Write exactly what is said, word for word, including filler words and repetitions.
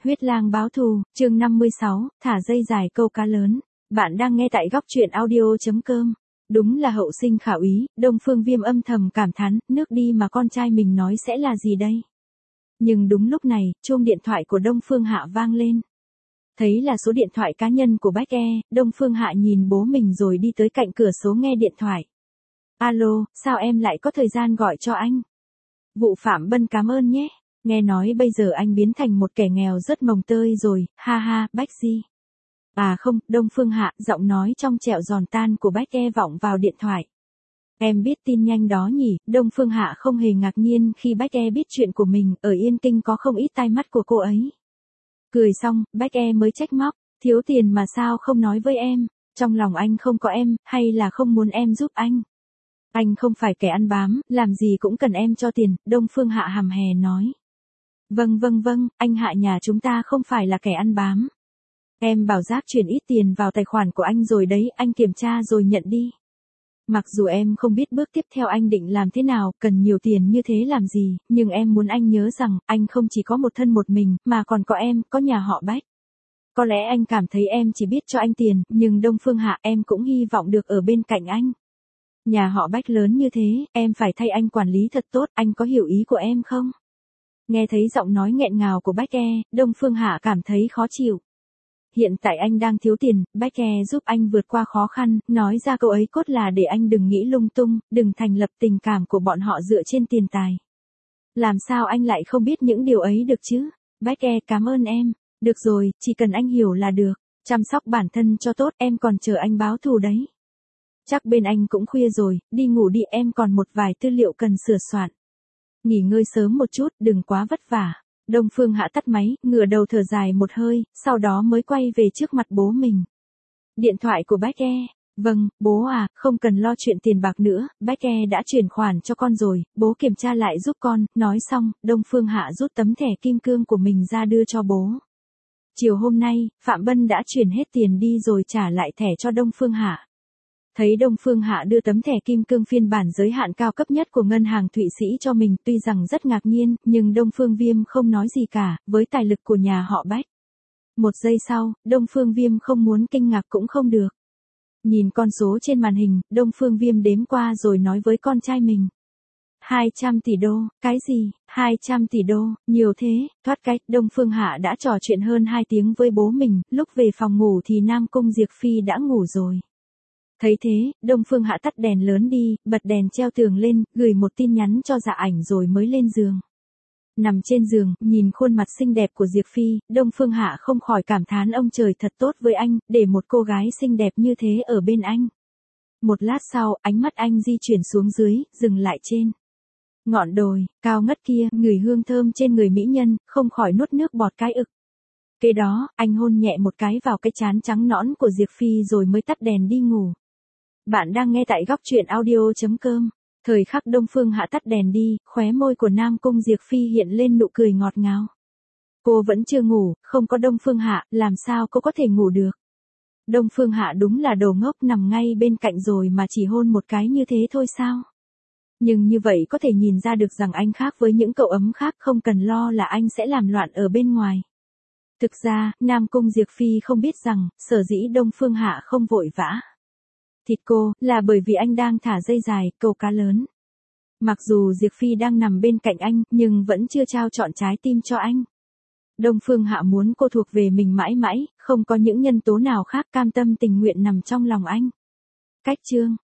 Huyết lang báo thù, chương năm mươi sáu, thả dây dài câu cá lớn. Bạn đang nghe tại góc truyện audio.com. Đúng là hậu sinh khả úy, Đông Phương Viêm âm thầm cảm thán, nước đi mà con trai mình nói sẽ là gì đây? Nhưng đúng lúc này, chuông điện thoại của Đông Phương Hạ vang lên. Thấy là số điện thoại cá nhân của Bách E, Đông Phương Hạ nhìn bố mình rồi đi tới cạnh cửa số nghe điện thoại. Alo, sao em lại có thời gian gọi cho anh? Vụ Phạm Bân cảm ơn nhé. Nghe nói bây giờ anh biến thành một kẻ nghèo rất mồng tơi rồi, ha ha, Bách Di. À không, Đông Phương Hạ, giọng nói trong trẻo giòn tan của Bách E vọng vào điện thoại. Em biết tin nhanh đó nhỉ, Đông Phương Hạ không hề ngạc nhiên khi Bách E biết chuyện của mình, ở Yên Kinh có không ít tai mắt của cô ấy. Cười xong, Bách E mới trách móc, thiếu tiền mà sao không nói với em, trong lòng anh không có em, hay là không muốn em giúp anh. Anh không phải kẻ ăn bám, làm gì cũng cần em cho tiền, Đông Phương Hạ hằm hè nói. Vâng vâng vâng, anh Hạ nhà chúng ta không phải là kẻ ăn bám. Em bảo Giáp chuyển ít tiền vào tài khoản của anh rồi đấy, anh kiểm tra rồi nhận đi. Mặc dù em không biết bước tiếp theo anh định làm thế nào, cần nhiều tiền như thế làm gì, nhưng em muốn anh nhớ rằng, anh không chỉ có một thân một mình, mà còn có em, có nhà họ Bách. Có lẽ anh cảm thấy em chỉ biết cho anh tiền, nhưng Đông Phương Hạ em cũng hy vọng được ở bên cạnh anh. Nhà họ Bách lớn như thế, em phải thay anh quản lý thật tốt, anh có hiểu ý của em không? Nghe thấy giọng nói nghẹn ngào của Bách E, Đông Phương Hạ cảm thấy khó chịu. Hiện tại anh đang thiếu tiền, Bách E giúp anh vượt qua khó khăn, nói ra câu ấy cốt là để anh đừng nghĩ lung tung, đừng thành lập tình cảm của bọn họ dựa trên tiền tài. Làm sao anh lại không biết những điều ấy được chứ? Bách E cảm ơn em. Được rồi, chỉ cần anh hiểu là được. Chăm sóc bản thân cho tốt, em còn chờ anh báo thù đấy. Chắc bên anh cũng khuya rồi, đi ngủ đi, em còn một vài tư liệu cần sửa soạn. Nghỉ ngơi sớm một chút, đừng quá vất vả. Đông Phương Hạ tắt máy, ngửa đầu thở dài một hơi, sau đó mới quay về trước mặt bố mình. Điện thoại của Bách E. Vâng, bố à, không cần lo chuyện tiền bạc nữa, Bách E đã chuyển khoản cho con rồi, bố kiểm tra lại giúp con. Nói xong, Đông Phương Hạ rút tấm thẻ kim cương của mình ra đưa cho bố. Chiều hôm nay, Phạm Bân đã chuyển hết tiền đi rồi trả lại thẻ cho Đông Phương Hạ. Thấy Đông Phương Hạ đưa tấm thẻ kim cương phiên bản giới hạn cao cấp nhất của ngân hàng Thụy Sĩ cho mình, tuy rằng rất ngạc nhiên, nhưng Đông Phương Viêm không nói gì cả, với tài lực của nhà họ Bách. Một giây sau, Đông Phương Viêm không muốn kinh ngạc cũng không được. Nhìn con số trên màn hình, Đông Phương Viêm đếm qua rồi nói với con trai mình. hai trăm tỷ đô, cái gì, hai trăm tỷ đô, nhiều thế, thoát cái, Đông Phương Hạ đã trò chuyện hơn hai tiếng với bố mình, lúc về phòng ngủ thì Nam Cung Diệp Phi đã ngủ rồi. Thấy thế, Đông Phương Hạ tắt đèn lớn đi, bật đèn treo tường lên, gửi một tin nhắn cho Dạ Ảnh rồi mới lên giường. Nằm trên giường, nhìn khuôn mặt xinh đẹp của Diệp Phi, Đông Phương Hạ không khỏi cảm thán ông trời thật tốt với anh, để một cô gái xinh đẹp như thế ở bên anh. Một lát sau, ánh mắt anh di chuyển xuống dưới, dừng lại trên ngọn đồi, cao ngất kia, ngửi hương thơm trên người mỹ nhân, không khỏi nuốt nước bọt cái ực. Kế đó, anh hôn nhẹ một cái vào cái trán trắng nõn của Diệp Phi rồi mới tắt đèn đi ngủ. Bạn đang nghe tại góc truyện audio.com. Thời khắc Đông Phương Hạ tắt đèn đi, khóe môi của Nam Cung Diệp Phi hiện lên nụ cười ngọt ngào. Cô vẫn chưa ngủ, không có Đông Phương Hạ, làm sao cô có thể ngủ được? Đông Phương Hạ đúng là đồ ngốc, nằm ngay bên cạnh rồi mà chỉ hôn một cái như thế thôi sao? Nhưng như vậy có thể nhìn ra được rằng anh khác với những cậu ấm khác, không cần lo là anh sẽ làm loạn ở bên ngoài. Thực ra, Nam Cung Diệp Phi không biết rằng, sở dĩ Đông Phương Hạ không vội vã thịt cô, là bởi vì anh đang thả dây dài, câu cá lớn. Mặc dù Diệp Phi đang nằm bên cạnh anh, nhưng vẫn chưa trao trọn trái tim cho anh. Đông Phương Hạ muốn cô thuộc về mình mãi mãi, không có những nhân tố nào khác, cam tâm tình nguyện nằm trong lòng anh. Cách chương